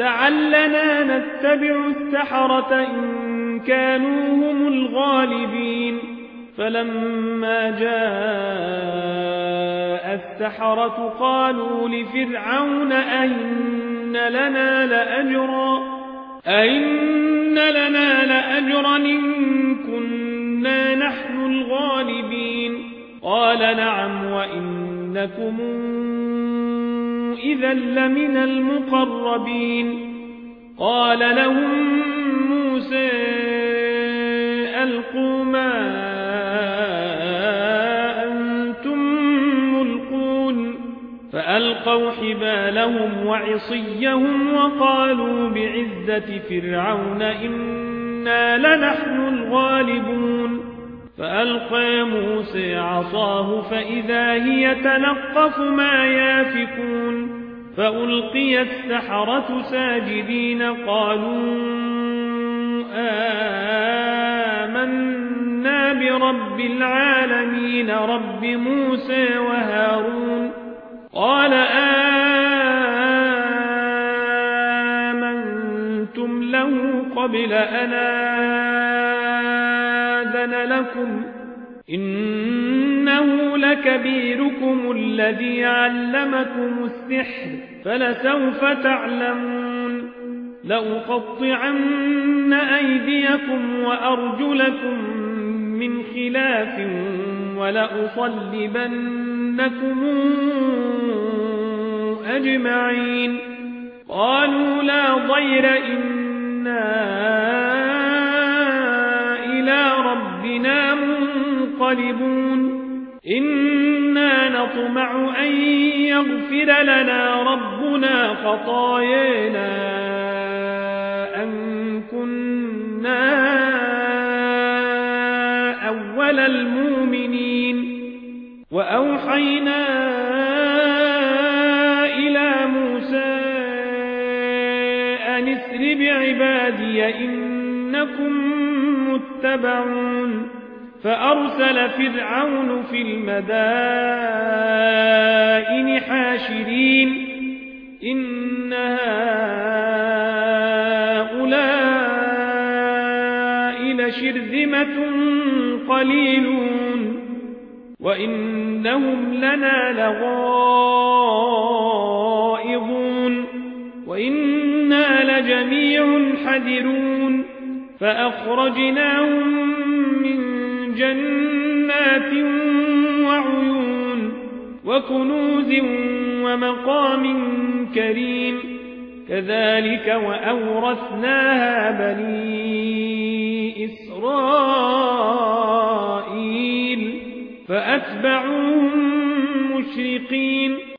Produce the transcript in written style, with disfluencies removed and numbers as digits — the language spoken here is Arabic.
لعلنا نتبع السحرة إن كانوا هم الغالبين فلما جاء السحرة قالوا لفرعون أئن لنا لأجرا إن كنا نحن الغالبين قال نعم وإنكم إذا لمن المقربين قال لهم موسى ألقوا ما أنتم ملقون فألقوا حبالهم وعصيهم وقالوا بعزة فرعون إنا لنحن الغالبون فألقى موسى عصاه فإذا هي تلقف ما يافكون فألقي السحرة ساجدين قالوا آمنا برب العالمين رب موسى وهارون قال آمنتم له قبل أن آذن لكم إنه لكبيركم الذي علمكم السحر فلسوف تعلمون لأقطعن أيديكم وأرجلكم من خلاف ولأصلبنكم أجمعين قالوا لا ضير إنا إلى ربنا منقلبون إنا نطمع أن يغفر لنا ربنا خطايانا أن كنا أول المؤمنين وأوحينا إلى موسى أن اسر بعبادي إنكم متبعون فأرسل فرعون في المدائن حاشرين إن هؤلاء لشرذمة قليلون وإنهم لنا لغائظون وإنا لجميع حذرون فأخرجناهم من جنات وعيون وكنوز ومقام كريم كذلك وأورثناها بني إسرائيل فأتبعوهم مشرقين